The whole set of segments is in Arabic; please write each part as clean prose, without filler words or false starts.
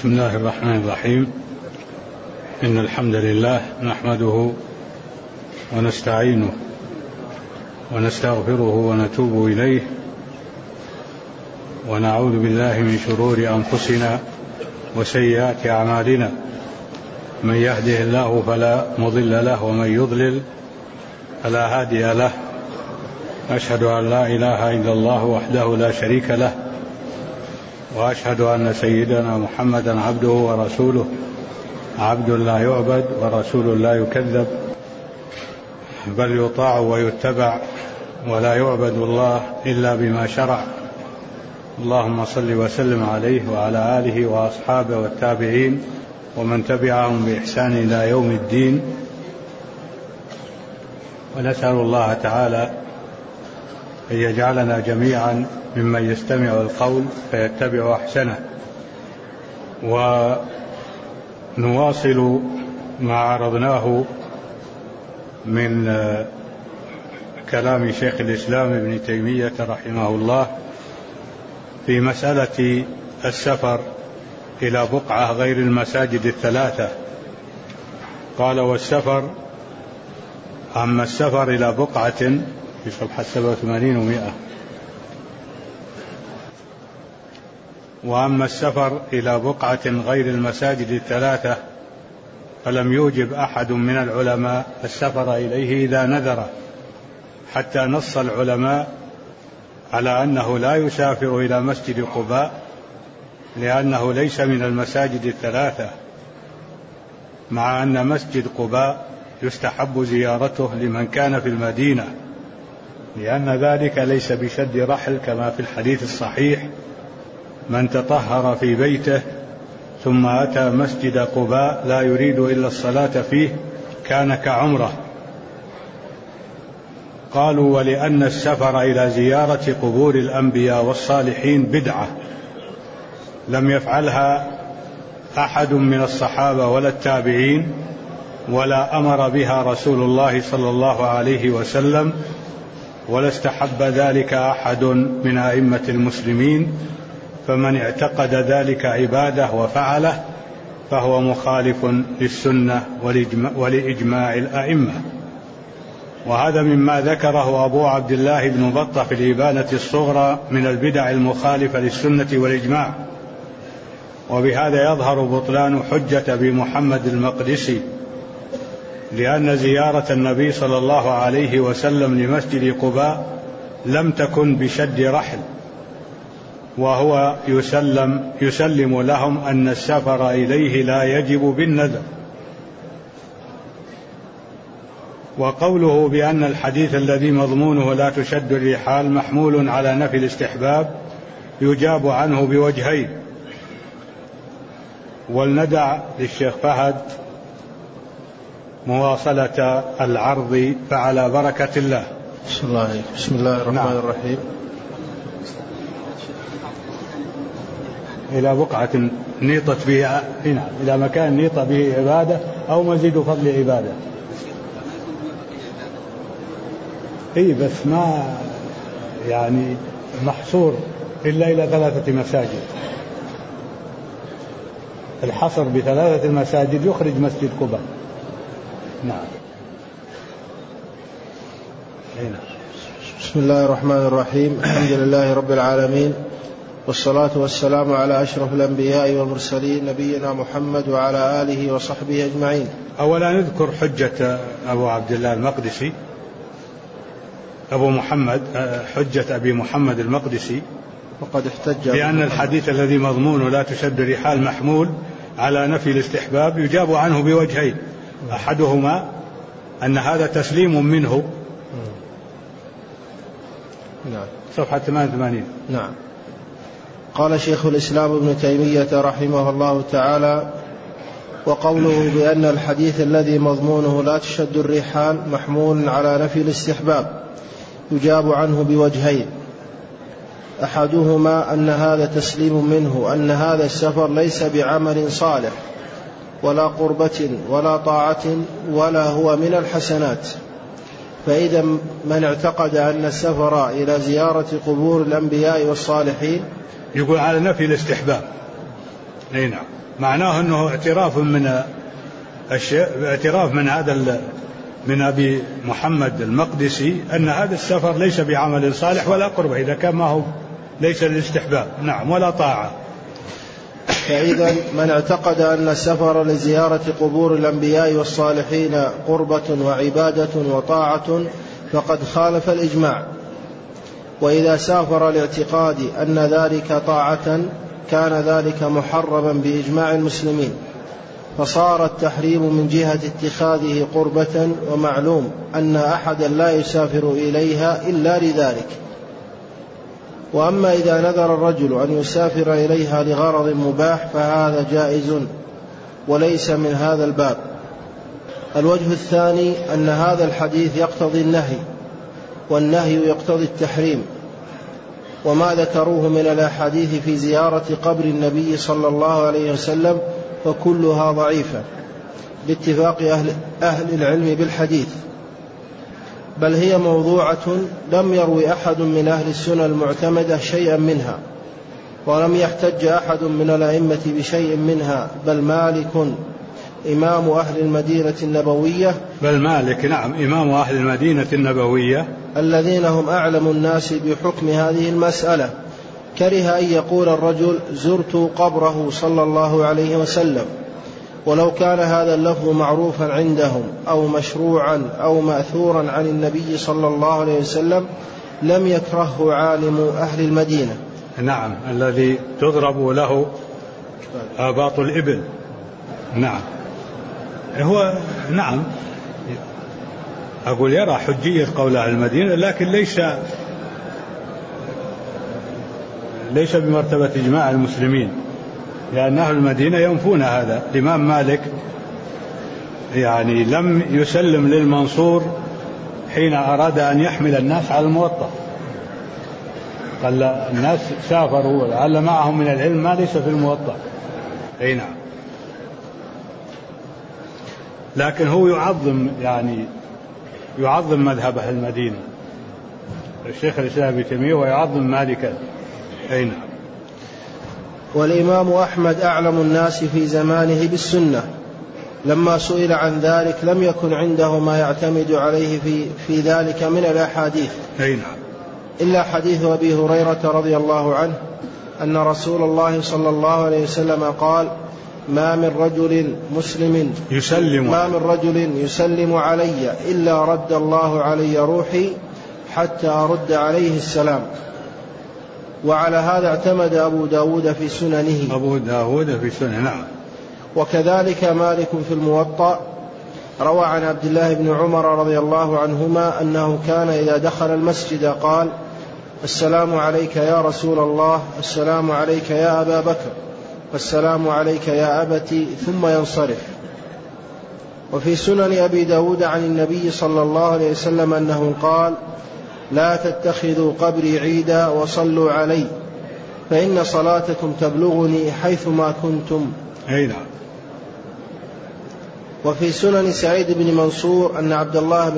بسم الله الرحمن الرحيم. إن الحمد لله نحمده ونستعينه ونستغفره ونتوب إليه ونعوذ بالله من شرور أنفسنا وسيئات أعمالنا. من يهده الله فلا مضل له ومن يضلل فلا هادي له. أشهد أن لا إله إلا الله وحده لا شريك له، وأشهد أن سيدنا محمدا عبده ورسوله، عبد لا يعبد ورسول لا يكذب، بل يطاع ويتبع، ولا يعبد الله إلا بما شرع. اللهم صل وسلم عليه وعلى آله وأصحابه والتابعين ومن تبعهم بإحسان إلى يوم الدين. ونسأل الله تعالى أن يجعلنا جميعا ممن يستمع القول فيتبع أحسنه. ونواصل ما عرضناه من كلام شيخ الإسلام ابن تيمية رحمه الله في مسألة السفر إلى بقعة غير المساجد الثلاثة. قال: والسفر، أما السفر إلى بقعة، في صفحة 87 و100، وأما السفر إلى بقعة غير المساجد الثلاثة فلم يوجب أحد من العلماء السفر إليه إذا نذر، حتى نص العلماء على أنه لا يسافر إلى مسجد قباء لأنه ليس من المساجد الثلاثة، مع أن مسجد قباء يستحب زيارته لمن كان في المدينة، لأن ذلك ليس بشد رحل كما في الحديث الصحيح: من تطهر في بيته ثم أتى مسجد قباء لا يريد إلا الصلاة فيه كان كعمره. قالوا: ولأن السفر إلى زيارة قبور الأنبياء والصالحين بدعة لم يفعلها أحد من الصحابة ولا التابعين، ولا أمر بها رسول الله صلى الله عليه وسلم، ولا استحب ذلك أحد من أئمة المسلمين، فمن اعتقد ذلك عبادة وفعله فهو مخالف للسنة ولإجماع الأئمة. وهذا مما ذكره أبو عبد الله بن بطة في الإبانة الصغرى من البدع المخالفة للسنة والإجماع. وبهذا يظهر بطلان حجة أبي محمد المقدسي، لأن زيارة النبي صلى الله عليه وسلم لمسجد قباء لم تكن بشد رحل، وهو يسلم لهم أن السفر إليه لا يجب بالنذر. وقوله بأن الحديث الذي مضمونه لا تشد الرحال محمول على نفي الاستحباب يجاب عنه بوجهين. ولندع للشيخ فهد مواصلة العرض فعلى بركة الله. بسم الله الرحمن الرحيم. إلى بقعة نيطت بها، إلى مكان نيط به عبادة أو مزيد فضل عبادة. بس ما يعني محصور إلا إلى 3 مساجد. الحصر ب3 مساجد يخرج مسجد قباء. نعم. بسم الله الرحمن الرحيم. الحمد لله رب العالمين، والصلاة والسلام على أشرف الأنبياء والمرسلين، نبينا محمد وعلى آله وصحبه أجمعين. أولا نذكر حجة أبو عبد الله المقدسي، أبو محمد، حجة أبي محمد المقدسي، وقد احتج بأن الحديث الذي مضمونه لا تشد الرحال محمول على نفي الاستحباب يجاب عنه بوجهين. أحدهما أن هذا تسليم منه. نعم. صفحة 88. نعم. قال شيخ الإسلام ابن تيمية رحمه الله تعالى: وقوله بأن الحديث الذي مضمونه لا تشد الرحال محمول على نفي الاستحباب يجاب عنه بوجهين. أحدهما أن هذا تسليم منه، أن هذا السفر ليس بعمل صالح ولا قربة ولا طاعة ولا هو من الحسنات، فإذا من اعتقد أن السفر إلى زيارة قبور الأنبياء والصالحين، يقول على نفي الاستحباب، أي نعم، معناه أنه اعتراف من اعتراف من هذا من أبي محمد المقدسي أن هذا السفر ليس بعمل صالح ولا قربة، إذا كان ما هو ليس للاستحباب نعم ولا طاعة. فإذا من اعتقد أن السفر لزيارة قبور الأنبياء والصالحين قربة وعبادة وطاعة فقد خالف الإجماع. وإذا سافر لاعتقاد أن ذلك طاعة كان ذلك محرما بإجماع المسلمين، فصار التحريم من جهة اتخاذه قربة، ومعلوم أن أحدا لا يسافر إليها إلا لذلك. وأما إذا نذر الرجل أن يسافر إليها لغرض مباح فهذا جائز وليس من هذا الباب. الوجه الثاني أن هذا الحديث يقتضي النهي، والنهي يقتضي التحريم، وما ذكروه من الأحاديث في زيارة قبر النبي صلى الله عليه وسلم فكلها ضعيفة باتفاق أهل العلم بالحديث، بل هي موضوعة لم يروي أحد من أهل السنة المعتمدة شيئا منها، ولم يحتج أحد من الأئمة بشيء منها، بل مالك إمام أهل المدينة النبوية، بل مالك نعم إمام أهل المدينة النبوية الذين هم أعلم الناس بحكم هذه المسألة، كره أن يقول الرجل زرت قبره صلى الله عليه وسلم، ولو كان هذا اللفظ معروفا عندهم أو مشروعا أو مأثورا عن النبي صلى الله عليه وسلم لم يكرهه عالم أهل المدينة. نعم، الذي تضرب له آباط الإبل. نعم، هو نعم أقول يرى حجية قول أهل المدينة، لكن ليس بمرتبة إجماع المسلمين، لأن أهل المدينة ينفون هذا. الإمام مالك يعني لم يسلم للمنصور حين أراد أن يحمل الناس على الموطأ، قال الناس سافروا ولعل معهم من العلم ما ليس في الموطأ. أي نعم، لكن هو يعظم مذهب أهل المدينة الشيخ الإسلام ابن تيمية، ويعظم مالكا. أي نعم. والإمام أحمد أعلم الناس في زمانه بالسنة، لما سئل عن ذلك لم يكن عنده ما يعتمد عليه في ذلك من الأحاديث. أي نعم. إلا حديث أبي هريرة رضي الله عنه أن رسول الله صلى الله عليه وسلم قال ما من رجل يسلم علي إلا رد الله علي روحي حتى أرد عليه السلام. وعلى هذا اعتمد أبو داود في سننه. نعم. وكذلك مالك في الموطأ روى عن عبد الله بن عمر رضي الله عنهما أنه كان إذا دخل المسجد قال السلام عليك يا رسول الله، السلام عليك يا أبا بكر، والسلام عليك يا أبتي، ثم ينصرف. وفي سنن أبي داود عن النبي صلى الله عليه وسلم أنه قال لا تتخذوا قبري عيدا وصلوا علي فإن صلاتكم تبلغني حيثما كنتم. أي نعم. وفي سنن سعيد بن منصور أن عبد الله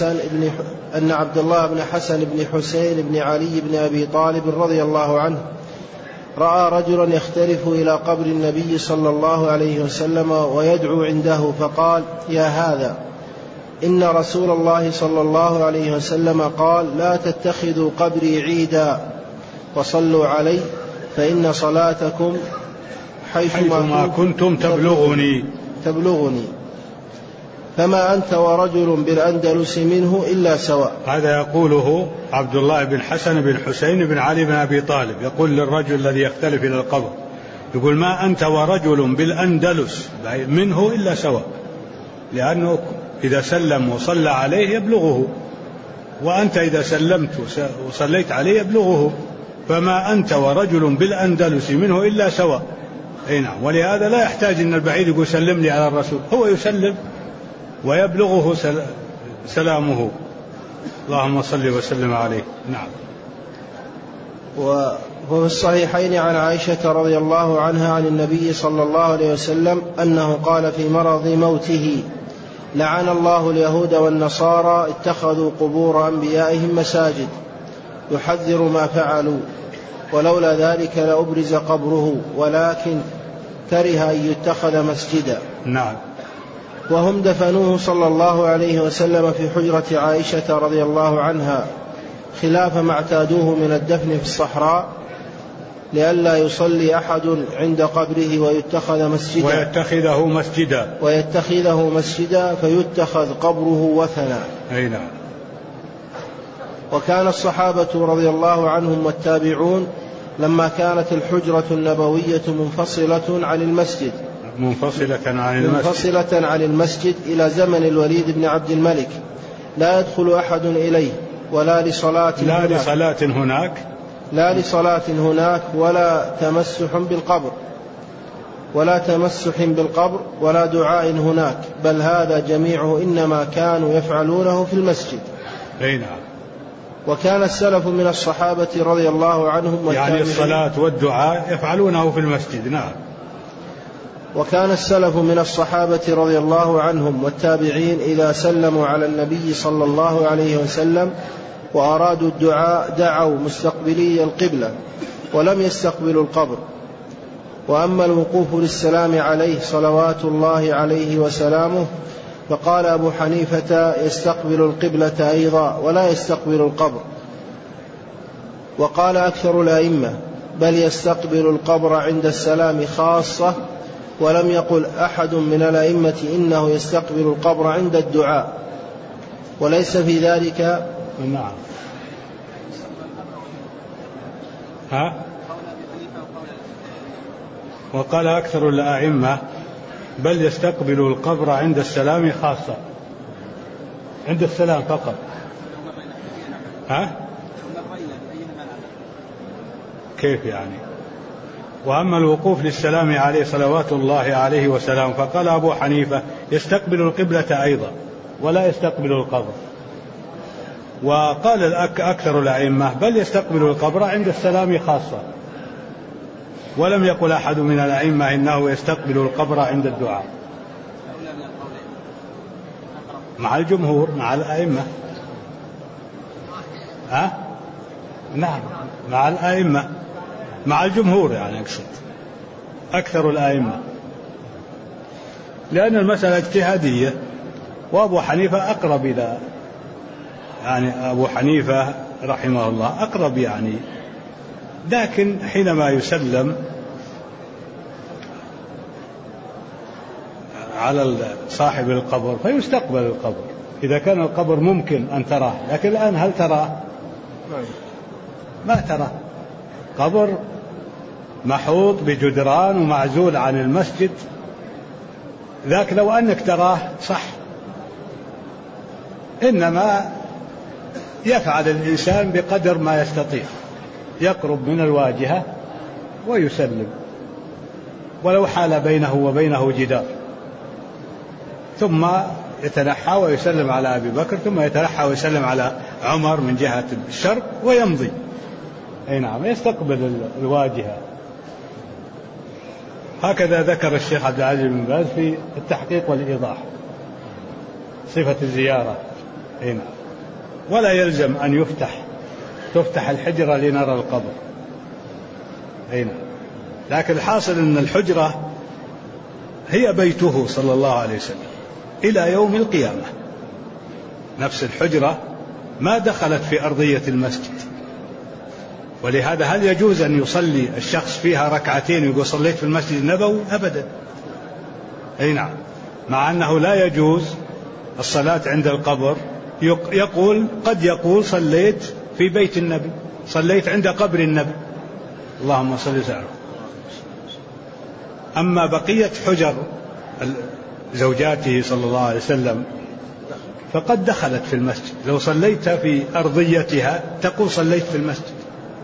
بن حسن بن حسين بن علي بن أبي طالب رضي الله عنه رأى رجلا يختلف إلى قبر النبي صلى الله عليه وسلم ويدعو عنده، فقال يا هذا إن رسول الله صلى الله عليه وسلم قال لا تتخذوا قبري عيدا وصلوا علي فإن صلاتكم حيثما كنتم تبلغني فما أنت ورجل بالأندلس منه إلا سواء. هذا يقوله عبد الله بن حسن بن حسين بن علي بن أبي طالب، يقول للرجل الذي يختلف إلى القبر، يقول ما أنت ورجل بالأندلس منه إلا سواء، لأنه إذا سلم وصلى عليه يبلغه، وأنت إذا سلمت وصليت عليه يبلغه، فما أنت ورجل بالأندلس منه إلا سواء. أي نعم. ولهذا لا يحتاج أن البعيد يقول سلم لي على الرسول، هو يسلم ويبلغه سلامه. اللهم صل وسلم عليه. نعم. وفي الصحيحين عن عائشة رضي الله عنها عن النبي صلى الله عليه وسلم أنه قال في مرض موته لعن الله اليهود والنصارى اتخذوا قبور أنبيائهم مساجد، يحذر ما فعلوا، ولولا ذلك لأبرز قبره، ولكن كره أن يتخذ مسجدا. نعم. وهم دفنوه صلى الله عليه وسلم في حجرة عائشة رضي الله عنها خلاف ما اعتادوه من الدفن في الصحراء لئلا يصلي أحد عند قبره ويتخذه مسجدا فيتخذ قبره وثنا. نعم. وكان الصحابة رضي الله عنهم والتابعون لما كانت الحجرة النبوية منفصلة عن المسجد إلى زمن الوليد بن عبد الملك لا يدخل أحد إليه ولا لصلاة هناك ولا تمسح بالقبر ولا دعاء هناك، بل هذا جميعه إنما كانوا يفعلونه في المسجد. نعم. وكان السلف من الصحابة رضي الله عنهم يعني الصلاة والدعاء يفعلونه في المسجد. نعم. وكان السلف من الصحابة رضي الله عنهم والتابعين إذا سلموا على النبي صلى الله عليه وسلم وأرادوا الدعاء دعوا مستقبلي القبلة ولم يستقبلوا القبر. وأما الوقوف للسلام عليه صلوات الله عليه وسلامه فقال أبو حنيفة يستقبل القبلة أيضا ولا يستقبل القبر. وقال أكثر الأئمة بل يستقبل القبر عند السلام خاصة، ولم يقل أحد من الأئمة إنه يستقبل القبر عند الدعاء، وليس في ذلك. نعم. وقال أكثر الأئمة بل يستقبل القبر عند السلام خاصة، عند السلام فقط. كيف يعني؟ وأما الوقوف للسلام عليه صلوات الله عليه وسلام فقال أبو حنيفة يستقبل القبلة أيضا ولا يستقبل القبر. وقال أكثر الأئمة بل يستقبل القبر عند السلام خاصة، ولم يقل أحد من الأئمة إنه يستقبل القبر عند الدعاء. مع الجمهور، مع الأئمة. نعم، مع الأئمة، مع الجمهور يعني أقصد أكثر الأئمة، لأن المسألة اجتهادية، وأبو حنيفة أقرب إلى، يعني أبو حنيفة رحمه الله أقرب يعني. لكن حينما يسلم على صاحب القبر فيستقبل القبر إذا كان القبر ممكن أن تراه، لكن الآن هل تراه؟ ما تراه. قبر محوط بجدران ومعزول عن المسجد، ذاك لو أنك تراه صح، إنما يفعل الإنسان بقدر ما يستطيع، يقرب من الواجهة ويسلم، ولو حال بينه وبينه جدار، ثم يتنحى ويسلم على أبي بكر، ثم يتنحى ويسلم على عمر من جهة الشرق ويمضي. أي نعم، يستقبل الواجهة. هكذا ذكر الشيخ عبد العزيز بن باز في التحقيق والإيضاح صفة الزيارة. أي نعم. ولا يلزم أن تفتح الحجرة لنرى القبر. أي نعم. لكن الحاصل أن الحجرة هي بيته صلى الله عليه وسلم إلى يوم القيامة. نفس الحجرة ما دخلت في أرضية المسجد، ولهذا هل يجوز أن يصلي الشخص فيها ركعتين ويقول صليت في المسجد النبوي؟ أبدا. أي نعم. مع أنه لا يجوز الصلاة عند القبر، قد يقول صليت في بيت النبي، صليت عند قبر النبي، اللهم صل وسلم. أما بقية حجر زوجاته صلى الله عليه وسلم فقد دخلت في المسجد، لو صليت في أرضيتها تقول صليت في المسجد.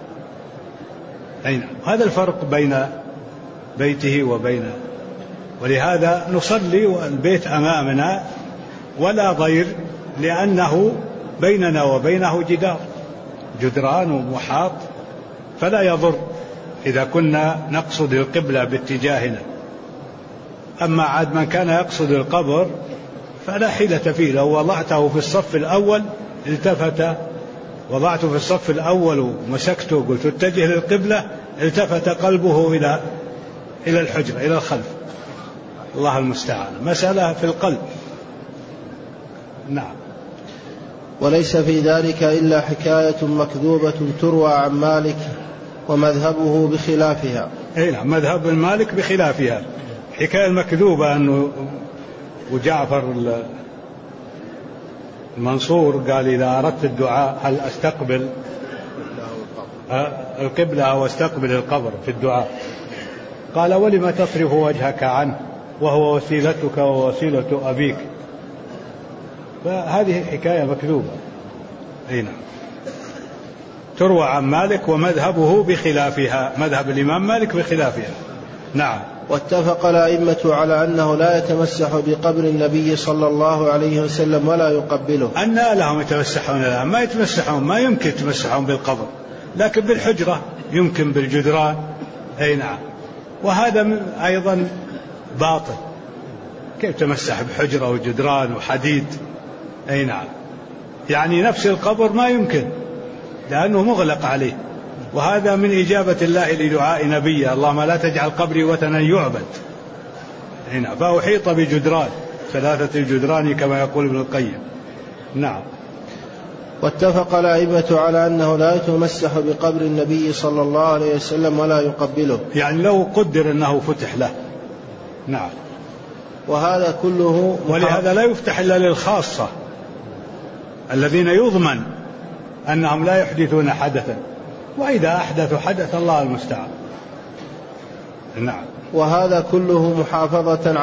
أين هذا الفرق بين بيته وبين، ولهذا نصلي والبيت أمامنا ولا ضير، لأنه بيننا وبينه جدران ومحاط، فلا يضر إذا كنا نقصد القبلة باتجاهنا. أما عاد من كان يقصد القبر فلا حيلة فيه، لو وضعته في الصف الأول التفت، وضعته في الصف الأول ومسكته قلت اتجه للقبلة، التفت قلبه إلى الحجرة إلى الخلف. الله المستعان. مسألة في القلب. نعم. وليس في ذلك إلا حكاية مكذوبة تروى عن مالك ومذهبه بخلافها. أي نعم، مذهب مالك بخلافها. حكاية المكذوبة أنه وجعفر المنصور قال إذا أردت الدعاء هل أستقبل القبلة أو أستقبل القبر في الدعاء؟ قال ولم تصرف وجهك عنه وهو وسيلتك ووسيلة أبيك. فهذه حكاية مكذوبة. أي نعم. تروى عن مالك ومذهبه بخلافها، مذهب الإمام مالك بخلافها. نعم. واتفق الأئمة على أنه لا يتمسح بقبر النبي صلى الله عليه وسلم ولا يقبله. أن لهم يتمسحون الآن؟ ما يتمسحون، ما يمكن يتمسحون بالقبر، لكن بالحجرة يمكن، بالجدران. أي نعم. وهذا أيضا باطل. كيف تمسح بحجرة وجدران وحديد؟ أي نعم. يعني نفس القبر ما يمكن لأنه مغلق عليه. وهذا من إجابة الله لدعاء نبيه اللهم لا تجعل قبري وثنا يعبد. أي نعم. فأحيط بجدران، 3 جدران كما يقول ابن القيم. نعم. واتفق الأئمة على أنه لا يتمسح بقبر النبي صلى الله عليه وسلم ولا يقبله، يعني لو قدر أنه فتح له. نعم. وهذا كله ولهذا لا يفتح إلا للخاصة الذين يضمن أنهم لا يحدثون حدثا، وإذا أحدثوا حدث الله المستعان. نعم. وهذا كله محافظة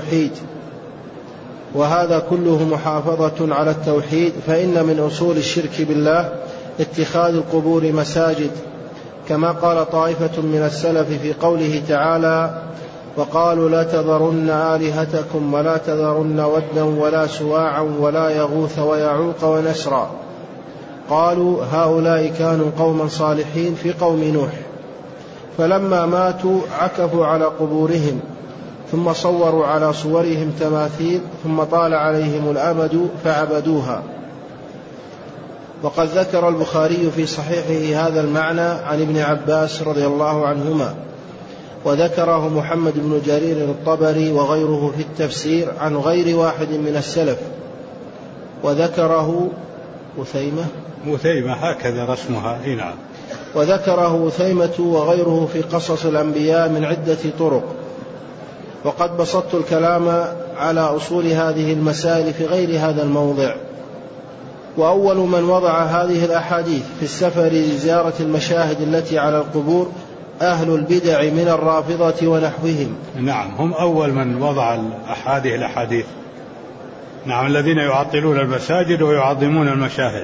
على التوحيد، فإن من أصول الشرك بالله اتخاذ القبور مساجد، كما قال طائفة من السلف في قوله تعالى وقالوا لا تذرن آلهتكم ولا تذرن ودا ولا سواعا ولا يغوث ويعوق ونسرا. قالوا هؤلاء كانوا قوما صالحين في قوم نوح، فلما ماتوا عكفوا على قبورهم ثم صوروا على صورهم تماثيل ثم طال عليهم الأمد فعبدوها. وقد ذكر البخاري في صحيحه هذا المعنى عن ابن عباس رضي الله عنهما، وذكره محمد بن جرير الطبري وغيره في التفسير عن غير واحد من السلف، وذكره مثيمة هكذا رسمها. نعم. وذكره ثيمة وغيره في قصص الأنبياء من عدة طرق. وقد بسطت الكلام على أصول هذه المسائل في غير هذا الموضع. وأول من وضع هذه الأحاديث في السفر لزيارة المشاهد التي على القبور أهل البدع من الرافضة ونحوهم. نعم، هم أول من وضع هذه الأحاديث. نعم، الذين يعطلون المساجد ويعظمون المشاهد.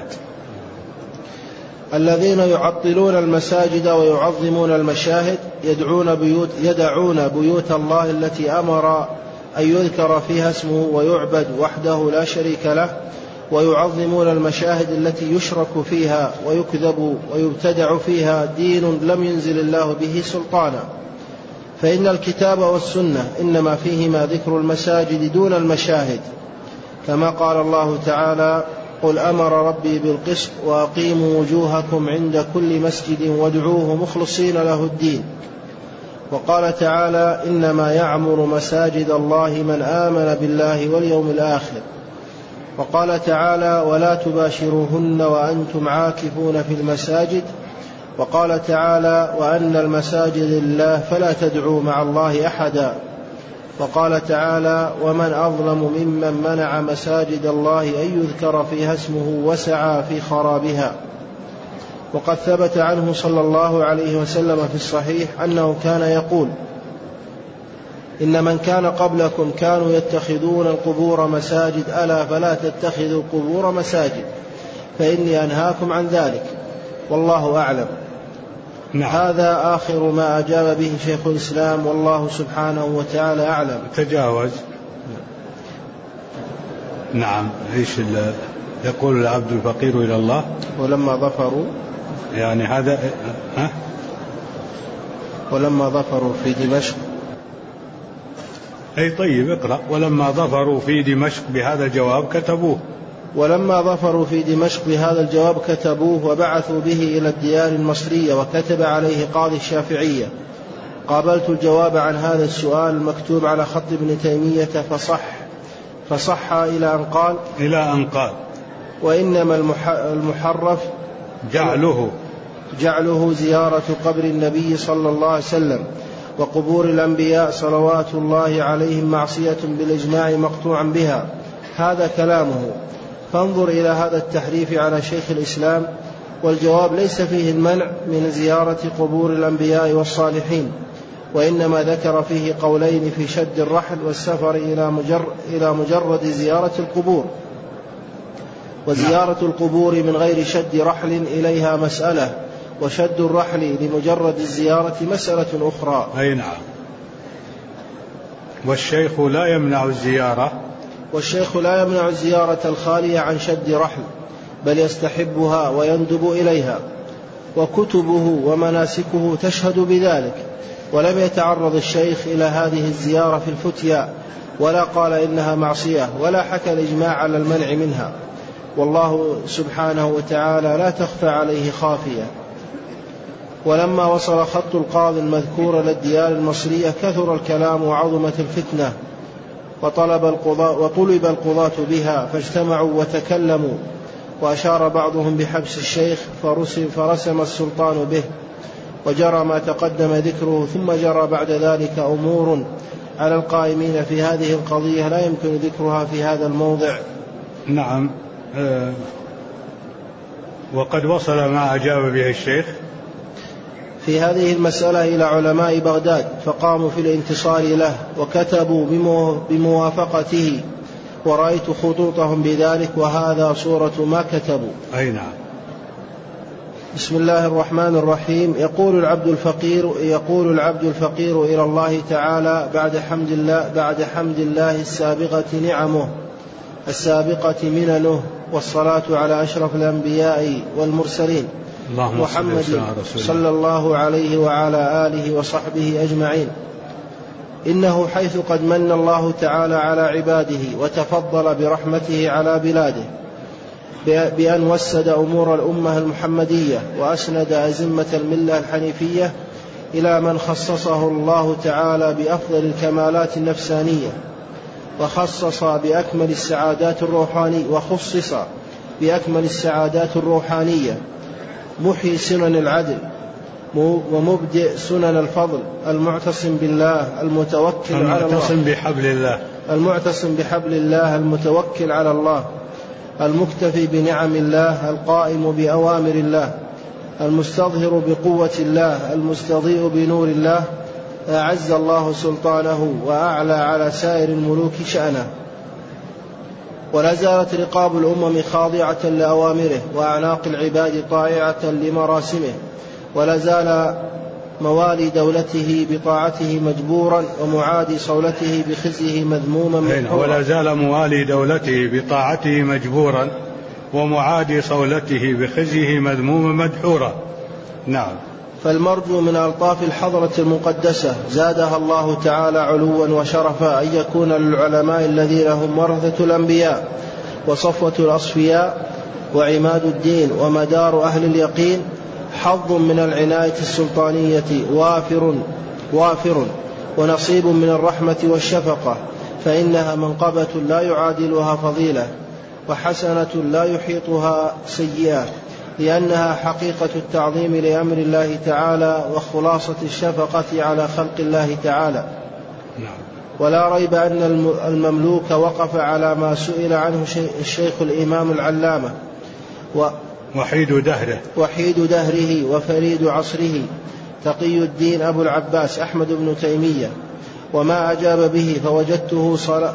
الذين يعطلون المساجد ويعظمون المشاهد يدعون بيوت الله التي أمر أن يذكر فيها اسمه ويعبد وحده لا شريك له، ويعظمون المشاهد التي يشرك فيها ويكذب ويبتدع فيها دين لم ينزل الله به سلطانا. فإن الكتاب والسنة إنما فيهما ذكر المساجد دون المشاهد، كما قال الله تعالى قل أمر ربي بالقسط وأقيموا وجوهكم عند كل مسجد وادعوه مخلصين له الدين. وقال تعالى إنما يعمر مساجد الله من آمن بالله واليوم الآخر. وقال تعالى ولا تباشروهن وأنتم عاكفون في المساجد. وقال تعالى وأن المساجد لله فلا تدعوا مع الله أحدا. وقال تعالى ومن أظلم ممن منع مساجد الله أن يذكر فيها اسمه وسعى في خرابها. وقد ثبت عنه صلى الله عليه وسلم في الصحيح أنه كان يقول إن من كان قبلكم كانوا يتخذون القبور مساجد ألا فلا تتخذوا القبور مساجد فإني أنهاكم عن ذلك والله أعلم. نعم. هذا آخر ما أجاب به شيخ الإسلام والله سبحانه وتعالى أعلم. تجاوز. نعم. إيش يقول العبد الفقير إلى الله ولما ظفروا، يعني هذا ولما ظفروا في دمشق. أي طيب اقرأ. ولما ظفروا في دمشق بهذا الجواب كتبوه. ولما ظفروا في دمشق بهذا الجواب كتبوه وبعثوا به إلى الديار المصرية وكتب عليه قاضي الشافعية قابلت الجواب عن هذا السؤال المكتوب على خط ابن تيمية فصح إلى أن قال وإنما المحرف جعله زيارة قبر النبي صلى الله عليه وسلم وقبور الأنبياء صلوات الله عليهم معصية بالإجماع مقطوعا بها. هذا كلامه، فانظر إلى هذا التحريف على شيخ الإسلام. والجواب ليس فيه المنع من زيارة قبور الأنبياء والصالحين، وإنما ذكر فيه قولين في شد الرحل والسفر إلى مجرد زيارة القبور. وزيارة القبور من غير شد رحل إليها مسألة، وشد الرحل لمجرد الزيارة مسألة أخرى. أي نعم. والشيخ لا يمنع الزيارة الخالية عن شد رحل، بل يستحبها ويندب إليها، وكتبه ومناسكه تشهد بذلك. ولم يتعرض الشيخ إلى هذه الزيارة في الفتيا، ولا قال إنها معصية، ولا حكى الإجماع على المنع منها، والله سبحانه وتعالى لا تخفى عليه خافية. ولما وصل خط القاضي المذكور للديار المصرية كثر الكلام وعظمت الفتنة، وطلب القضاة بها، فاجتمعوا وتكلموا، وأشار بعضهم بحبس الشيخ فرسم السلطان به، وجرى ما تقدم ذكره. ثم جرى بعد ذلك أمور على القائمين في هذه القضية لا يمكن ذكرها في هذا الموضع. نعم. وقد وصل ما أجاب به الشيخ في هذه المسألة إلى علماء بغداد، فقاموا في الانتصار له وكتبوا بموافقته، ورأيت خطوطهم بذلك، وهذا صورة ما كتبوا. أي نعم. بسم الله الرحمن الرحيم. يقول العبد الفقير إلى الله تعالى بعد حمد الله السابقة نعمه السابقة مننه، والصلاة على أشرف الأنبياء والمرسلين محمد صلى الله عليه وعلى آله وصحبه أجمعين. إنه حيث قد من الله تعالى على عباده وتفضل برحمته على بلاده بأن وسد أمور الأمة المحمدية وأسند أزمة الملة الحنيفية إلى من خصصه الله تعالى بأفضل الكمالات النفسانية، وخصص بأكمل السعادات الروحانية، محيي سنن العدل ومبدئ سنن الفضل، المعتصم بالله المعتصم بحبل الله المتوكل على الله، المكتفي بنعم الله، القائم بأوامر الله، المستظهر بقوة الله، المستضيء بنور الله، أعز الله سلطانه وأعلى على سائر الملوك شأنه. ولا زالت رقاب الأمم خاضعة لأوامره، وأعناق العباد طائعة لمراسمه، ولا زال موالي دولته بطاعته مجبورا، ومعادي صولته بخزيه مذموما مدحورا. ولا زال موالي دولته بطاعته مجبورا، ومعادي صولته بخزيه مذموما مدحورا. نعم. فالمرجو من ألطاف الحضرة المقدسة زادها الله تعالى علوا وشرفا أن يكون للعلماء الذين هم ورثة الأنبياء وصفوة الأصفياء وعماد الدين ومدار أهل اليقين حظ من العناية السلطانية وافر ونصيب من الرحمة والشفقة، فإنها منقبة لا يعادلها فضيلة، وحسنة لا يحيطها سيئة، لأنها حقيقة التعظيم لأمر الله تعالى وخلاصة الشفقة على خلق الله تعالى. ولا ريب أن المملوك وقف على ما سئل عنه الشيخ الإمام العلامة وحيد دهره وفريد عصره تقي الدين أبو العباس أحمد بن تيمية، وما أجاب به فوجدته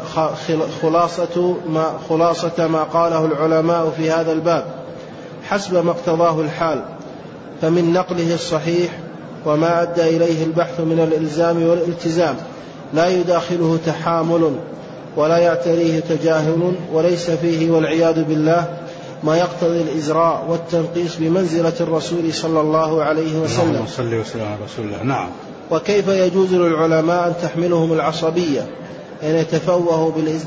خلاصة ما قاله العلماء في هذا الباب حسب ما اقتضاه الحال، فمن نقله الصحيح وما أدى إليه البحث من الإلزام والالتزام لا يداخله تحامل ولا يعتريه تجاهل، وليس فيه والعياذ بالله ما يقتضي الإزراء والتنقيص بمنزلة الرسول صلى الله عليه وسلم. نعم. وكيف يجوز للعلماء أن تحملهم العصبية أن يتفوهوا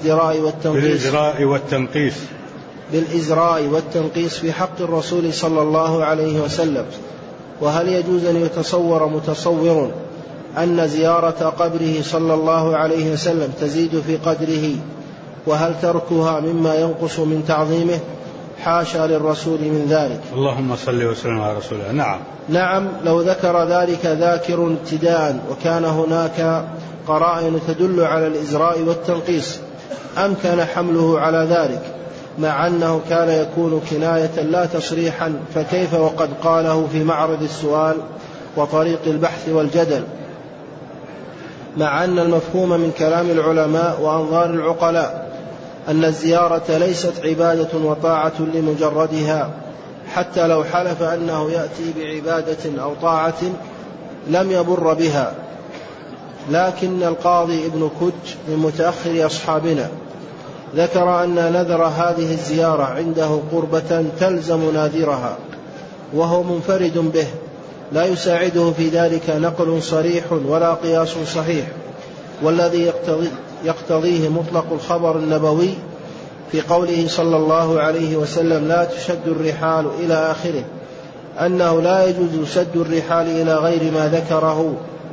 بالإزراء والتنقيص في حق الرسول صلى الله عليه وسلم؟ وهل يجوز أن يتصور متصور أن زيارة قبره صلى الله عليه وسلم تزيد في قدره، وهل تركها مما ينقص من تعظيمه؟ حاشا للرسول من ذلك. اللهم صل وسلم على رسول الله. نعم لو ذكر ذلك ذاكر ابتداء وكان هناك قرائن تدل على الإزراء والتنقيص أمكن حمله على ذلك، مع أنه كان يكون كناية لا تصريحا، فكيف وقد قاله في معرض السؤال وطريق البحث والجدل، مع أن المفهوم من كلام العلماء وأنظار العقلاء أن الزيارة ليست عبادة وطاعة لمجردها، حتى لو حلف أنه يأتي بعبادة أو طاعة لم يبر بها. لكن القاضي ابن كج من متأخر أصحابنا ذكر أن نذر هذه الزيارة عنده قربة تلزم ناذرها، وهو منفرد به، لا يساعده في ذلك نقل صريح ولا قياس صحيح، والذي يقتضيه مطلق الخبر النبوي في قوله صلى الله عليه وسلم لا تشد الرحال إلى آخره، أنه لا يجوز شد الرحال إلى غير ما ذكره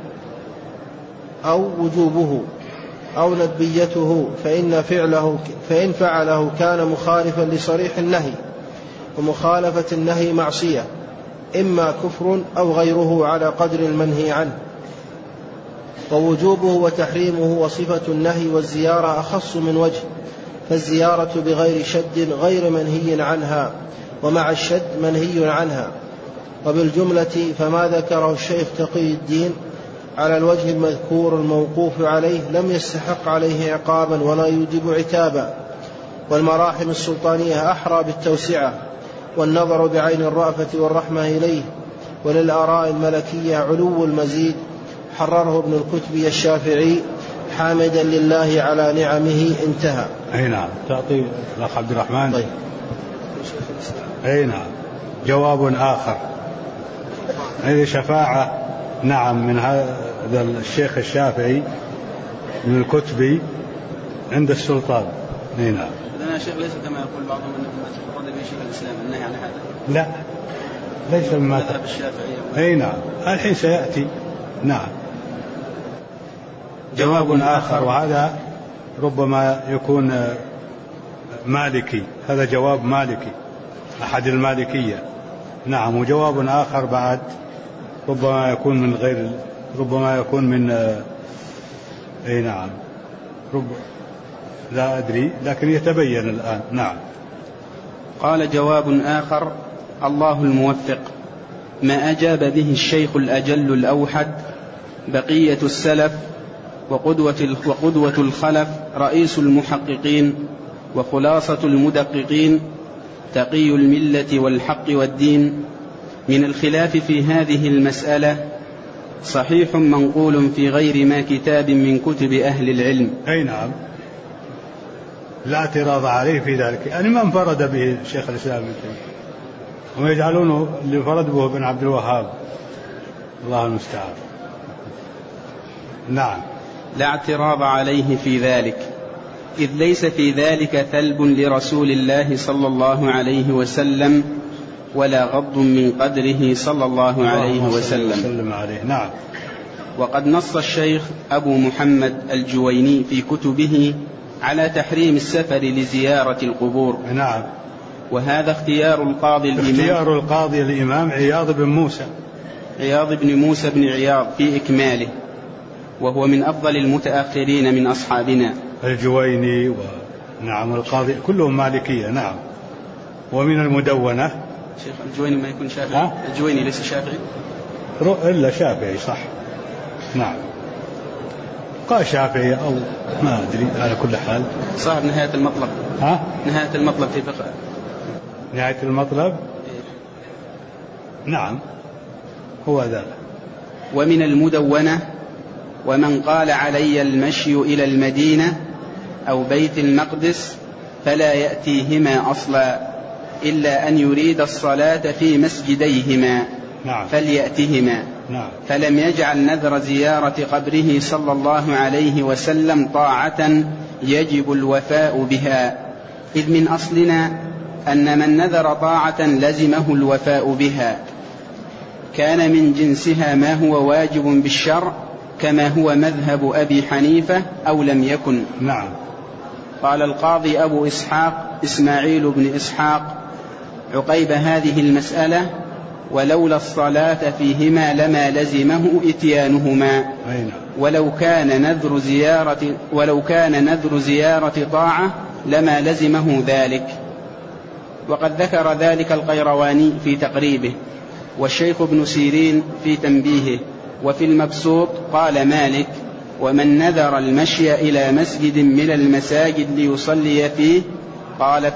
أو وجوبه أو ندبيته، فإن فعله كان مخالفا لصريح النهي، ومخالفة النهي معصية، إما كفر أو غيره على قدر المنهي عنه. ووجوبه وتحريمه وصفة النهي والزيارة أخص من وجه، فالزيارة بغير شد غير منهي عنها، ومع الشد منهي عنها. وبالجملة فما ذكره الشيخ تقي الدين على الوجه المذكور الموقوف عليه لم يستحق عليه عقابا ولا يوجب عتابا، والمراحم السلطانية أحرى بالتوسعة والنظر بعين الرأفة والرحمة إليه، وللآراء الملكية علو المزيد، حرره ابن الكتبي الشافعي حامدا لله على نعمه. انتهى. أي نعم. تعطي الأخ عبد الرحمن. طيب. أي نعم. جواب آخر، هذه شفاعة نعم من هذا الشيخ الشافعي من الكتبي عند السلطان. أي نعم. إذن الشيخ ليس كما يقول بعضهم أنه قد يشيخ الإسلام النهي عن هذا. لا ليس مما مذهب الشافعي. أي نعم الحين سيأتي. نعم. جواب آخر، وهذا ربما يكون مالكي، هذا جواب مالكي أحد المالكية. نعم. وجواب آخر بعد ربما يكون من غير، ربما يكون من أي نعم لا أدري، لكن يتبين الآن. نعم. قال جواب آخر: الله الموفق، ما أجاب به الشيخ الأجل الأوحد بقية السلف وقدوة الخلف رئيس المحققين وخلاصة المدققين تقي الملة والحق والدين، من الخلاف في هذه المسألة صحيح منقول في غير ما كتاب من كتب أهل العلم. أي نعم. لا اعتراض عليه في ذلك، يعني ما انفرد به شيخ الإسلام ابن تيمية، ويجعلونه اللي انفرد به ابن عبد الوهاب، الله المستعان. نعم. لا اعتراض عليه في ذلك، إذ ليس في ذلك ثلب لرسول الله صلى الله عليه وسلم ولا غض من قدره صلى الله عليه وسلم. نعم. وقد نص الشيخ أبو محمد الجويني في كتبه على تحريم السفر لزيارة القبور. نعم. وهذا اختيار القاضي الإمام عياض بن موسى بن عياض في إكماله، وهو من أفضل المتأخرين من أصحابنا. الجويني نعم القاضي كلهم مالكية. نعم. ومن المدونة شيخ الجويني ما يكون شافعي؟ الجويني ليس شافعي إلا شافعي صح. نعم. قال شافعي أو ما أدري، على كل حال صاحب نهاية المطلب. نهاية المطلب في فقه. نهاية المطلب. نعم هو ذا. ومن المدونة: ومن قال علي المشي إلى المدينة أو بيت المقدس فلا يأتيهما أصلا إلا أن يريد الصلاة في مسجديهما. نعم. فليأتهما. نعم. فلم يجعل نذر زيارة قبره صلى الله عليه وسلم طاعة يجب الوفاء بها، إذ من أصلنا أن من نذر طاعة لزمه الوفاء بها، كان من جنسها ما هو واجب بالشرع كما هو مذهب أبي حنيفة أو لم يكن؟ نعم. قال القاضي أبو إسحاق إسماعيل بن إسحاق عقيب هذه المسألة: ولولا الصلاة فيهما لما لزمه إتيانهما، ولو كان نذر زيارة طاعة لما لزمه ذلك. وقد ذكر ذلك القيرواني في تقريبه، والشيخ ابن سيرين في تنبيهه. وفي المبسوط قال مالك: ومن نذر المشي إلى مسجد من المساجد ليصلي فيه قال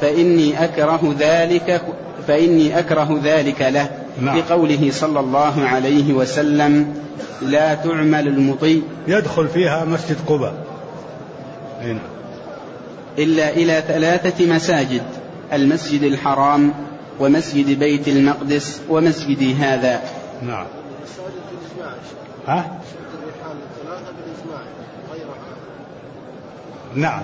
فإني أكره ذلك له، بقوله صلى الله عليه وسلم: لا تعمل المطيع يدخل فيها مسجد قباء إلا إلى 3 مساجد: المسجد الحرام، ومسجد بيت المقدس، ومسجدي هذا. نعم. نعم،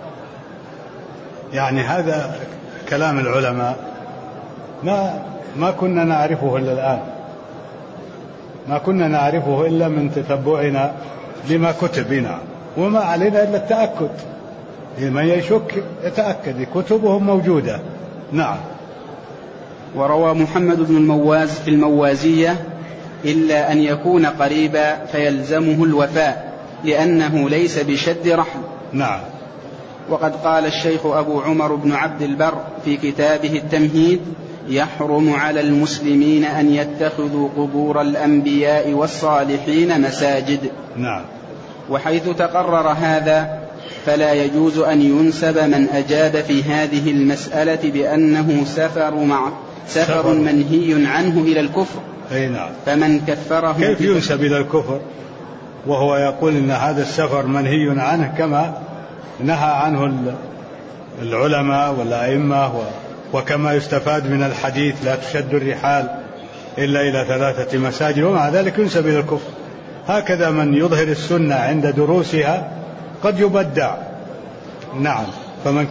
يعني هذا كلام العلماء ما كنا نعرفه إلا الآن، ما كنا نعرفه إلا من تتبعنا لما كتب بنا، وما علينا إلا التأكد. من يشك يتأكد، كتبهم موجودة. نعم. وروى محمد بن المواز في الموازية: إلا أن يكون قريبا فيلزمه الوفاء لأنه ليس بشد رحل. نعم. وقد قال الشيخ أبو عمر بن عبد البر في كتابه التمهيد: يحرم على المسلمين أن يتخذوا قبور الأنبياء والصالحين مساجد. نعم. وحيث تقرر هذا فلا يجوز أن ينسب من أجاب في هذه المسألة بأنه سفر منهي عنه إلى الكفر. نعم. فمن كفره كيف ينسب إلى الكفر وهو يقول إن هذا السفر منهي عنه، كما نهى عنه العلماء والأئمة، وكما يستفاد من الحديث: لا تشد الرحال إلا إلى 3 مساجد، ومع ذلك ينسب إلى الكفر. هكذا من يظهر السنة عند دروسها قد يبدع. نعم. فمن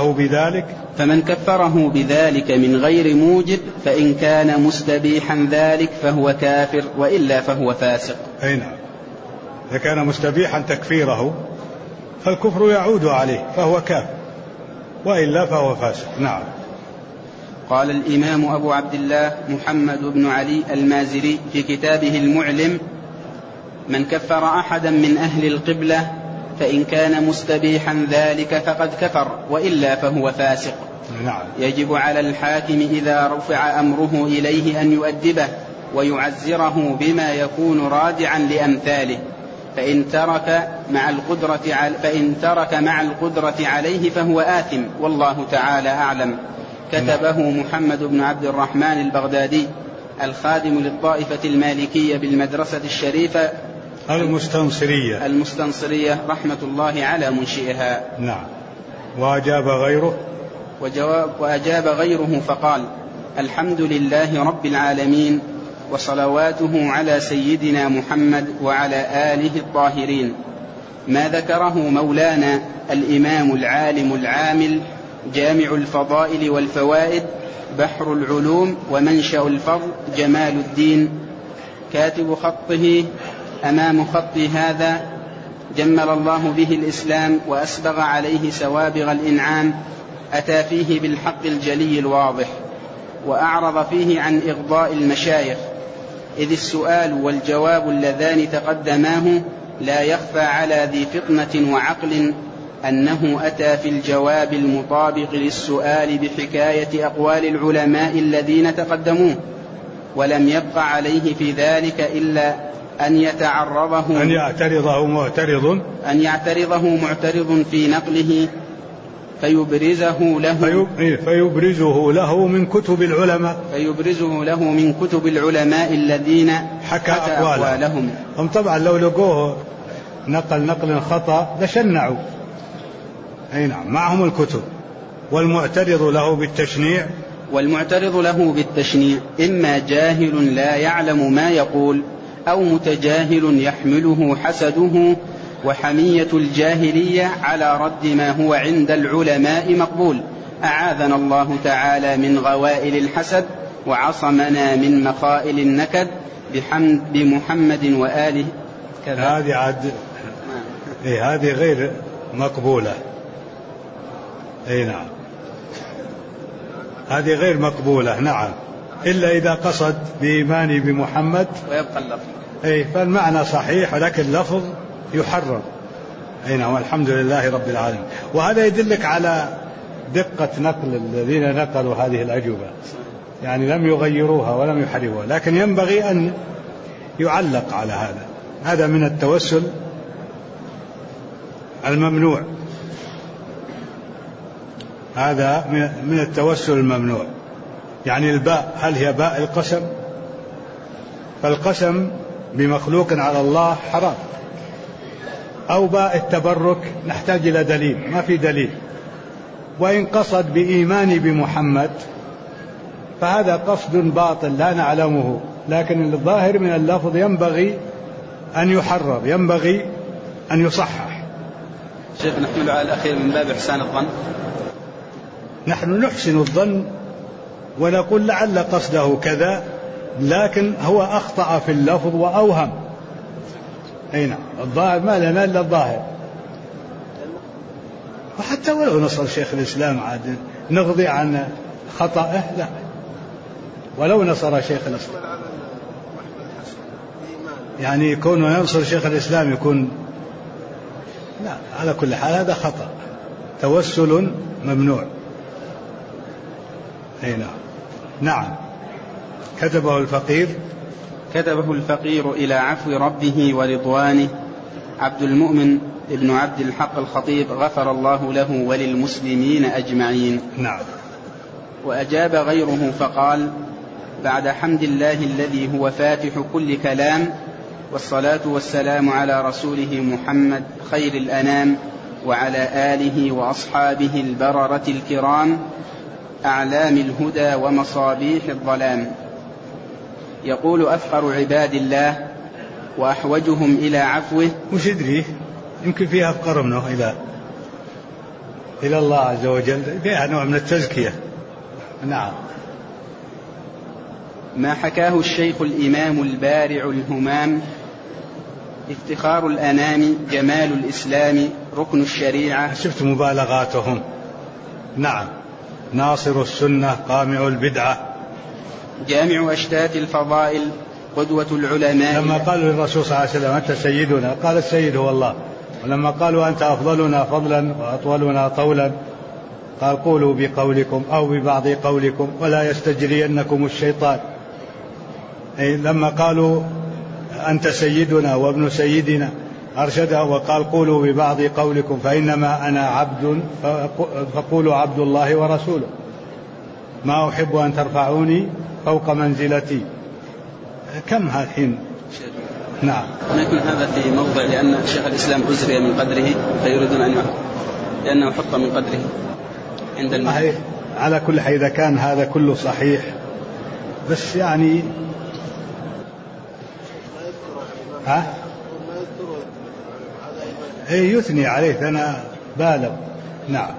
كفره بذلك من غير موجب فإن كان مستبيحا ذلك فهو كافر، وإلا فهو فاسق. نعم. إذا كان مستبيحا تكفيره فالكفر يعود عليه فهو كافر، وإلا فهو فاسق. نعم. قال الإمام أبو عبد الله محمد بن علي المازري في كتابه المعلم: من كفر أحدا من أهل القبلة فإن كان مستبيحا ذلك فقد كفر، وإلا فهو فاسق. نعم. يجب على الحاكم إذا رفع أمره إليه أن يؤدبه ويعزره بما يكون رادعا لأمثاله، فإن ترك مع القدرة عليه فهو آثم، والله تعالى أعلم. كتبه محمد بن عبد الرحمن البغدادي الخادم للطائفة المالكية بالمدرسة الشريفة المستنصرية رحمة الله على منشئها. نعم. وأجاب غيره فقال: الحمد لله رب العالمين، وصلواته على سيدنا محمد وعلى آله الطاهرين. ما ذكره مولانا الإمام العالم العامل جامع الفضائل والفوائد بحر العلوم ومنشأ الفضل جمال الدين كاتب خطه أمام خطي هذا، جمل الله به الإسلام وأسبغ عليه سوابغ الإنعام، أتى فيه بالحق الجلي الواضح، وأعرض فيه عن إغضاء المشايخ، إذ السؤال والجواب اللذان تقدماه لا يخفى على ذي فطنة وعقل أنه أتى في الجواب المطابق للسؤال بحكاية أقوال العلماء الذين تقدموه، ولم يبق عليه في ذلك إلا أن يعترضه معترض في نقله فيبرزه له من كتب العلماء الذين حكى أقوالهم. هم طبعا لو لقوه نقل خطأ لشنعوا. نعم. معهم الكتب. والمعترض له بالتشنيع إما جاهل لا يعلم ما يقول، أو متجاهل يحمله حسده وحمية الجاهلية على رد ما هو عند العلماء مقبول. أعاذنا الله تعالى من غوائل الحسد، وعصمنا من مخائل النكد، بحمد محمد وآله هذه عاد هذه غير مقبولة. نعم، هذه غير مقبولة. نعم، إلا إذا قصد بإيماني بمحمد ويبقى اللفظ. فالمعنى صحيح ولكن اللفظ يحرر. نعم، والحمد لله رب العالمين. وهذا يدلك على دقة نقل الذين نقلوا هذه الأجوبة، يعني لم يغيروها ولم يحرفوها، لكن ينبغي أن يعلق على هذا. هذا من التوسل الممنوع، هذا من التوسل الممنوع. يعني الباء هل هي باء القسم؟ فالقسم بمخلوق على الله حرام. أو باء التبرك نحتاج إلى دليل، ما في دليل. وإن قصد بإيماني بمحمد فهذا قصد باطل لا نعلمه، لكن الظاهر من اللفظ ينبغي أن يحرر، ينبغي أن يصحح. شيخ، نحمل على الأخير من باب إحسان الظن. نحن نحسن الظن ونقول لعل قصده كذا، لكن هو أخطأ في اللفظ وأوهم. نعم، الظاهر ما لنا إلا الظاهر. وحتى ولو نصر شيخ الإسلام عاد نغضي عن خطأه؟ لا، ولو نصر شيخ الإسلام يعني يكون ينصر شيخ الإسلام يكون، لا، على كل حال هذا خطأ، توسل ممنوع. نعم. كتبه الفقير إلى عفو ربه ورضوانه عبد المؤمن ابن عبد الحق الخطيب غفر الله له وللمسلمين أجمعين. نعم. وأجاب غيره فقال: بعد حمد الله الذي هو فاتح كل كلام، والصلاة والسلام على رسوله محمد خير الأنام، وعلى آله وأصحابه البررة الكرام أعلام الهدى ومصابيح الظلام. يقول: أفقر عباد الله وأحوجهم إلى عفوه. وش يدري، يمكن فيها أفقر منه إلى الله عز وجل، فيها نوع من التزكية. نعم. ما حكاه الشيخ الإمام البارع الهمام: افتخار الأنام جمال الإسلام ركن الشريعة. شفت مبالغاتهم. نعم. ناصر السنة قامع البدعة، جامع أشتات الفضائل قدوة العلماء. لما قالوا للرسول صلى الله عليه وسلم: أنت سيدنا، قال: السيد هو الله. ولما قالوا: أنت أفضلنا فضلا وأطولنا طولا، قال: قولوا بقولكم أو ببعض قولكم ولا يستجرينكم الشيطان. لما قالوا: أنت سيدنا وابن سيدنا، أرشده وقال: قولوا ببعض قولكم فإنما أنا عبد فقولوا عبد الله ورسوله، ما أحب أن ترفعوني فوق منزلتي. كم الحين؟ نعم. ما يكون هذا في موضع لأن شيخ الإسلام أزري من قدره فيريدون أن لأنه حط من قدره عند المحيط. على كل حال إذا كان هذا كله صحيح، بس يعني يثني عليه، أنا بالغ. نعم.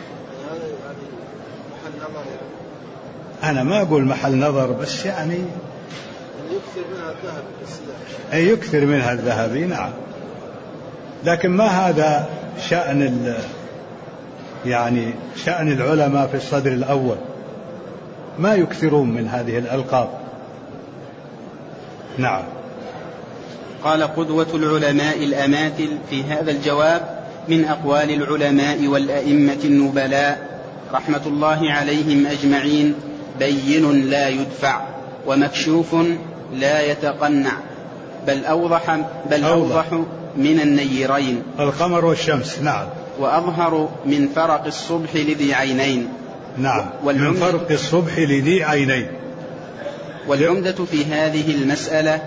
أنا ما أقول محل نظر، بس يعني يكثر منها الذهبي. نعم. لكن ما هذا يعني شأن العلماء في الصدر الأول، ما يكثرون من هذه الألقاب. نعم. قال: قدوة العلماء الأماثل في هذا الجواب من أقوال العلماء والأئمة النبلاء رحمة الله عليهم أجمعين، بين لا يدفع، ومكشوف لا يتقنع، بل أوضح من النيرين، القمر والشمس. نعم. وأظهر من فرق الصبح لذي عينين. نعم، من فرق الصبح لذي عينين. والعمدة في هذه المسألة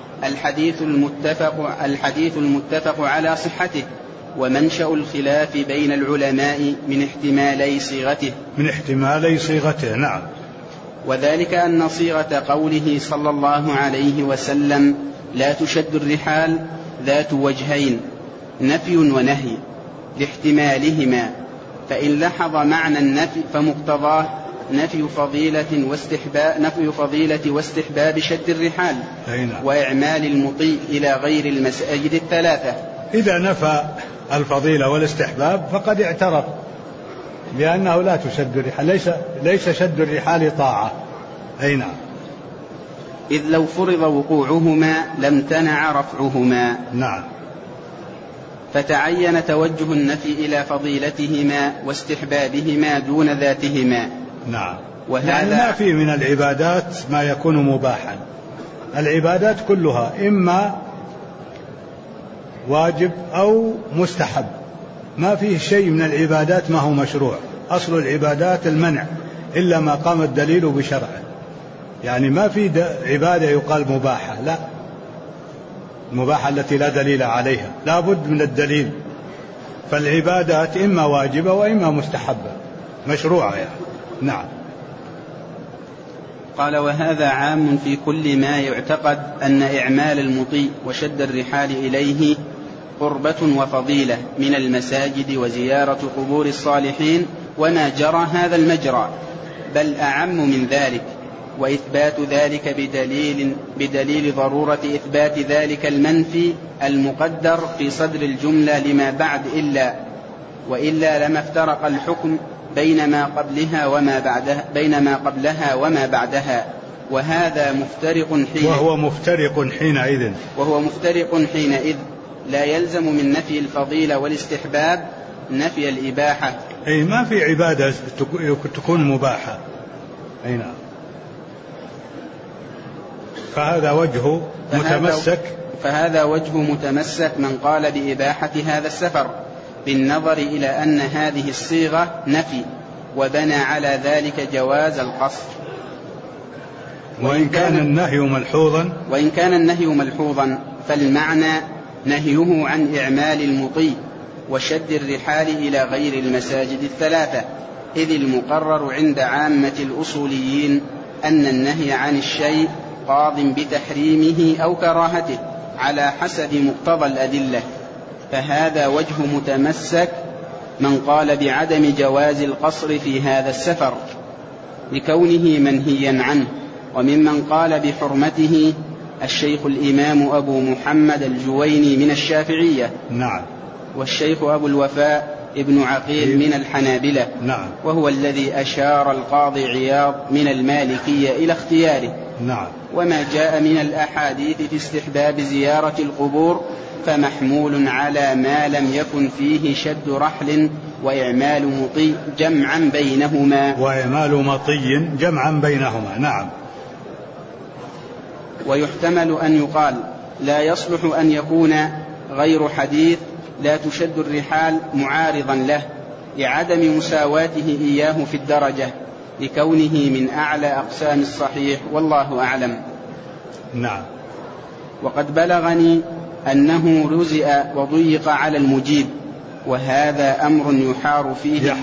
الحديث المتفق على صحته، ومنشأ الخلاف بين العلماء من احتمالي صيغته. نعم. وذلك أن صيغة قوله صلى الله عليه وسلم: لا تشد الرحال ذات وجهين، نفي ونهي لاحتمالهما، فإن لحظ معنى النفي فمقتضاه نفي فضيلة واستحباب شد الرحال وإعمال المطيء إلى غير المساجد الثلاثة. إذا نفى الفضيلة والاستحباب فقد اعترف بأنه لا تشد الرحال، ليس شد الرحال طاعة. أي نعم. إذ لو فرض وقوعهما لم تنع رفعهما. نعم. فتعين توجه النفي إلى فضيلتهما واستحبابهما دون ذاتهما. نعم. يعني ما في من العبادات ما يكون مباحا، العبادات كلها إما واجب أو مستحب، ما فيه شيء من العبادات ما هو مشروع. أصل العبادات المنع إلا ما قام الدليل بشرعه، يعني ما في عبادة يقال مباحة، لا، المباحة التي لا دليل عليها لا بد من الدليل. فالعبادات إما واجبة وإما مستحبة مشروعة يعني. نعم. قال وهذا عام في كل ما يعتقد أن إعمال المطيء وشد الرحال إليه قربة وفضيلة من المساجد وزيارة قبور الصالحين وما جرى هذا المجرى، بل أعم من ذلك، وإثبات ذلك بدليل ضرورة إثبات ذلك المنفي المقدر في صدر الجملة لما بعد وإلا لما افترق الحكم بين ما قبلها وما بعدها، وهو مفترق حينئذ لا يلزم من نفي الفضيلة والاستحباب نفي الإباحة. أي ما في عبادة تكون مباحة. أي نعم. فهذا وجه متمسك من قال بإباحة هذا السفر بالنظر إلى أن هذه الصيغة نفي، وبنى على ذلك جواز القصر. وإن كان النهي ملحوظا فالمعنى نهيه عن إعمال المطيء وشد الرحال إلى غير المساجد الثلاثة، إذ المقرر عند عامة الأصوليين أن النهي عن الشيء قاض بتحريمه أو كراهته على حسب مقتضى الأدلة. فهذا وجه متمسك من قال بعدم جواز القصر في هذا السفر لكونه منهيا عنه. وممن قال بحرمته الشيخ الإمام أبو محمد الجويني من الشافعية. نعم. والشيخ أبو الوفاء ابن عقيل من الحنابلة. نعم. وهو الذي أشار القاضي عياض من المالكية إلى اختياره. نعم. وما جاء من الأحاديث في استحباب زيارة القبور فمحمول على ما لم يكن فيه شد رحل وإعمال مطي جمعا بينهما. نعم. ويحتمل أن يقال لا يصلح أن يكون غير حديث لا تشد الرحال معارضا له لعدم مساواته إياه في الدرجة لكونه من أعلى أقسام الصحيح، والله أعلم. نعم. وقد بلغني أنه رزئ وضيق على المجيب، وهذا أمر يحار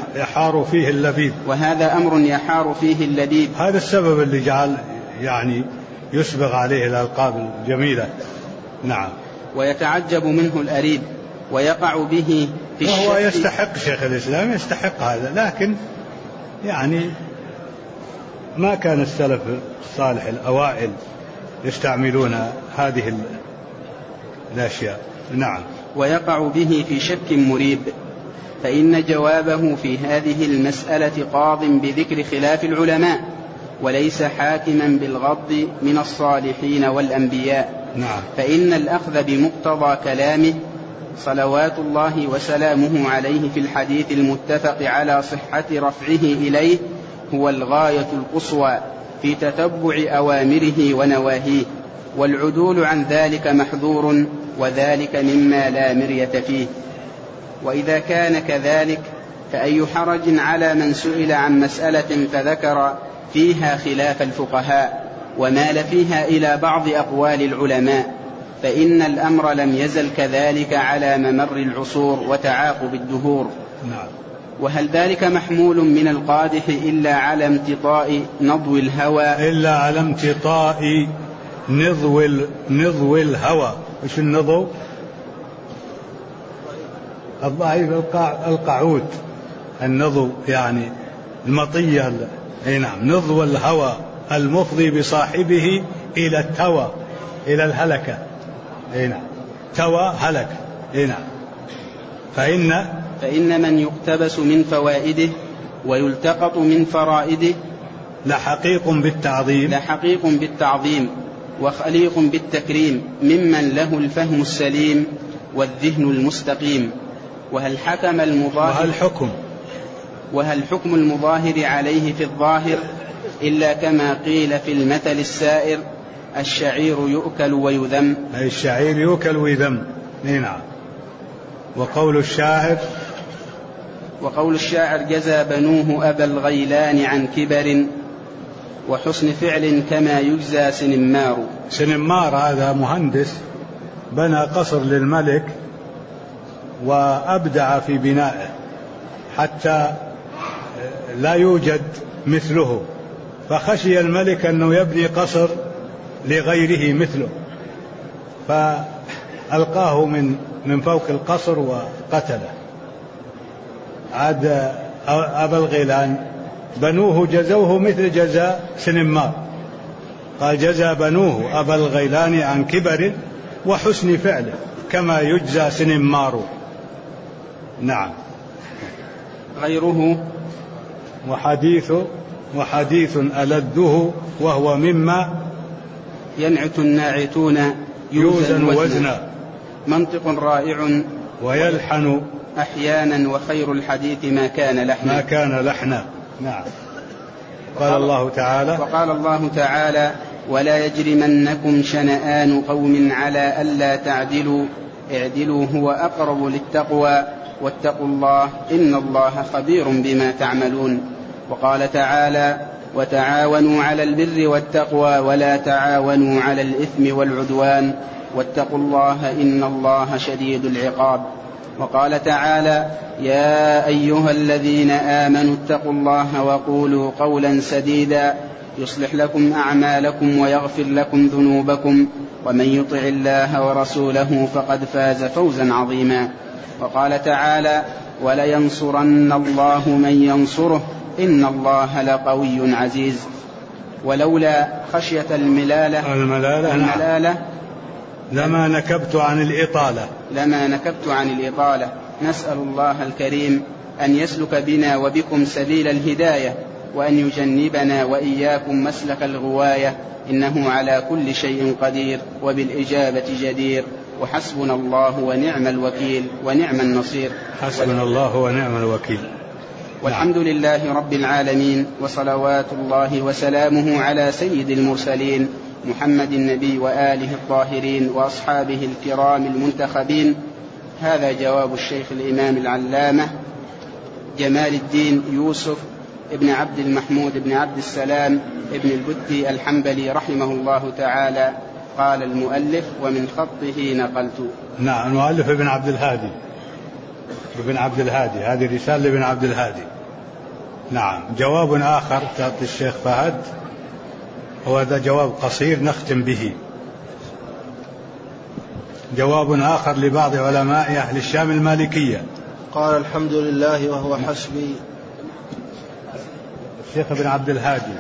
فيه اللبيب. هذا السبب اللي جعل يعني يسبغ عليه الألقاب الجميلة. نعم. ويتعجب منه الأريب ويقع به في الشك. وهو يستحق، شيخ الإسلام يستحق هذا، لكن يعني ما كان السلف الصالح الأوائل يستعملون هذه الأشياء. نعم. ويقع به في شك مريب، فإن جوابه في هذه المسألة قاض بذكر خلاف العلماء وليس حاكما بالغض من الصالحين والأنبياء. نعم. فإن الأخذ بمقتضى كلامه صلوات الله وسلامه عليه في الحديث المتفق على صحة رفعه إليه هو الغاية القصوى في تتبع أوامره ونواهيه، والعدول عن ذلك محذور، وذلك مما لا مرية فيه. وإذا كان كذلك فأي حرج على من سئل عن مسألة فذكر فيها خلاف الفقهاء ومال فيها إلى بعض أقوال العلماء، فإن الأمر لم يزل كذلك على ممر العصور وتعاقب الدهور. نعم. وهل ذلك محمول من القادح إلا على امتطاء نضو الهوى؟ وش النضو؟ الضعيف القعود. النضو يعني المطية نعم، نضو الهوى المفضي بصاحبه إلى التوى، إلى الهلكة. نعم، توى هلك. نعم. فإن من يقتبس من فوائده ويلتقط من فرائده لحقيق بالتعظيم وخليق بالتكريم ممن له الفهم السليم والذهن المستقيم. وهل حكم المظاهر عليه في الظاهر إلا كما قيل في المثل السائر: الشعير يؤكل ويذم. أي الشعير يؤكل ويذم. نعم. وقول الشاعر: جزى بنوه أبا الغيلان عن كبر وحسن فعل كما يجزى سنمار. سنمار هذا مهندس بنى قصر للملك وأبدع في بنائه حتى لا يوجد مثله، فخشي الملك أنه يبني قصر لغيره مثله، فألقاه من فوق القصر وقتله. عاد أبا الغيلان بنوه جزوه مثل جزاء سنمار، قال: جزى بنوه أبا الغيلان عن كبر وحسن فعله كما يجزى سنمار. نعم. غيره وحديث ألذه وهو مما ينعت الناعتون يوزن وزنا، منطق رائع ويلحن أحيانا وخير الحديث ما كان لحنا. نعم. وقال الله تعالى: ولا يجرمنكم شنآن قوم على ألا تعدلوا اعدلوا هو أقرب للتقوى واتقوا الله إن الله خبير بما تعملون. وقال تعالى: وتعاونوا على البر والتقوى ولا تعاونوا على الإثم والعدوان واتقوا الله إن الله شديد العقاب. وقال تعالى: يا أيها الذين آمنوا اتقوا الله وقولوا قولا سديدا يصلح لكم أعمالكم ويغفر لكم ذنوبكم ومن يطع الله ورسوله فقد فاز فوزا عظيما. وقال تعالى: ولينصرن الله من ينصره إن الله لقوي عزيز. ولولا خشية الملالة لما نكبت عن الإطالة. نسأل الله الكريم أن يسلك بنا وبكم سبيل الهداية وأن يجنبنا وإياكم مسلك الغواية، إنه على كل شيء قدير وبالإجابة جدير. وحسبنا الله ونعم الوكيل ونعم النصير. حسبنا الله ونعم الوكيل. والحمد لله رب العالمين، وصلوات الله وسلامه على سيد المرسلين محمد النبي وآله الطاهرين وأصحابه الكرام المنتخبين. هذا جواب الشيخ الإمام العلامة جمال الدين يوسف ابن عبد المحمود ابن عبد السلام ابن البتي الحنبلي رحمه الله تعالى. قال المؤلف: ومن خطه نقلت. نعم، المؤلف ابن عبد الهادي، هذه رسالة لابن عبد الهادي. نعم. جواب آخر تعطي الشيخ فهد، وهذا جواب قصير نختم به. جواب آخر لبعض علماء أهل الشام المالكية. قال: الحمد لله وهو حسبي. الشيخ ابن عبد الهادي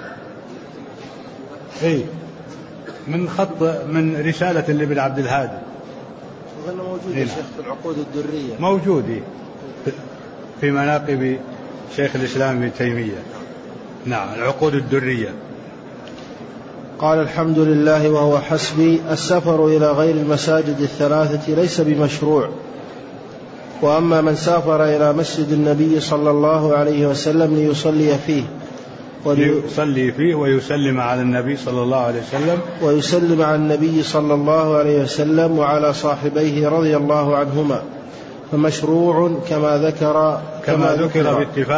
من رسالة لابن عبد الهادي. أظن موجود يا شيخ في العقود الدرية، موجود في مناقب شيخ الإسلام ابن تيمية. نعم، العقود الدرية. قال: الحمد لله وهو حسبي. السفر إلى غير المساجد الثلاثة ليس بمشروع، وأما من سافر إلى مسجد النبي صلى الله عليه وسلم ليصلي فيه ويسلم على النبي صلى الله عليه وسلم ويسلم على النبي صلى الله عليه وسلم وعلى صاحبيه رضي الله عنهما، فمشروع كما ذكر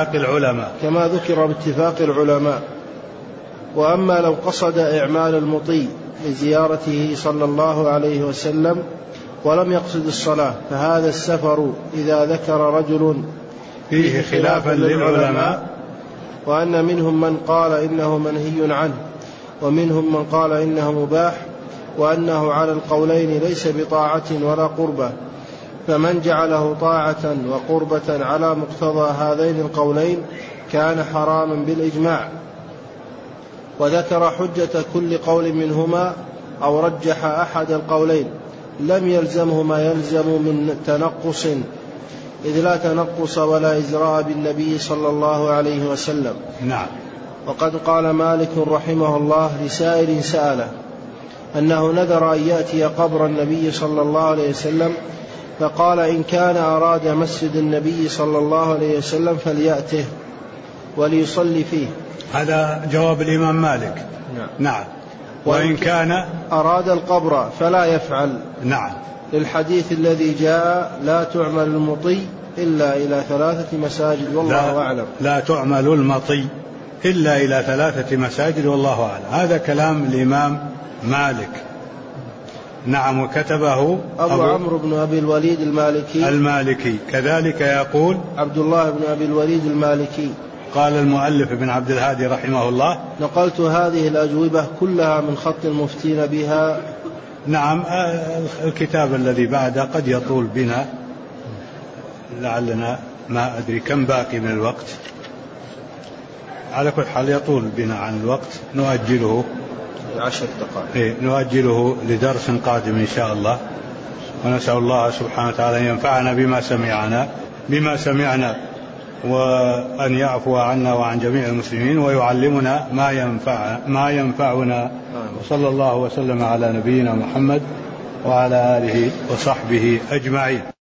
باتفاق العلماء. وأما لو قصد إعمال المطيع لزيارته صلى الله عليه وسلم ولم يقصد الصلاة، فهذا السفر إذا ذكر رجل فيه خلافا للعلماء، وأن منهم من قال إنه منهي عنه ومنهم من قال إنه مباح، وأنه على القولين ليس بطاعة ولا قربة، فمن جعله طاعة وقربة على مقتضى هذين القولين كان حراما بالإجماع، وذكر حجة كل قول منهما أو رجح أحد القولين لم يلزمه ما يلزم من تنقص، إذ لا تنقص ولا إزراء بالنبي صلى الله عليه وسلم. نعم. وقد قال مالك رحمه الله لسائل سأله أنه نذر أن يأتي قبر النبي صلى الله عليه وسلم، فقال إن كان أراد مسجد النبي صلى الله عليه وسلم فليأته وليصلي فيه. هذا جواب الإمام مالك. نعم. وإن كان أراد القبر فلا يفعل. نعم. للحديث الذي جاء لا تعمل المطي إلا إلى 3 مساجد والله أعلم. لا تعمل المطي إلا إلى 3 مساجد والله أعلم. هذا كلام الإمام مالك. نعم. وكتبه أبو عمرو بن أبي الوليد المالكي. كذلك يقول عبد الله بن أبي الوليد المالكي. قال المؤلف ابن عبد الهادي رحمه الله: نقلت هذه الأجوبة كلها من خط المفتين بها. نعم. الكتاب الذي بعده قد يطول بنا، لعلنا ما أدري كم باقي من الوقت، على كل حال يطول بنا عن الوقت، نؤجله 10 دقائق. نؤجله لدرس قادم إن شاء الله. ونسأل الله سبحانه وتعالى أن ينفعنا بما سمعنا وأن يعفو عنا وعن جميع المسلمين ويعلمنا ما ينفعنا. صلى الله وسلم على نبينا محمد وعلى آله وصحبه أجمعين.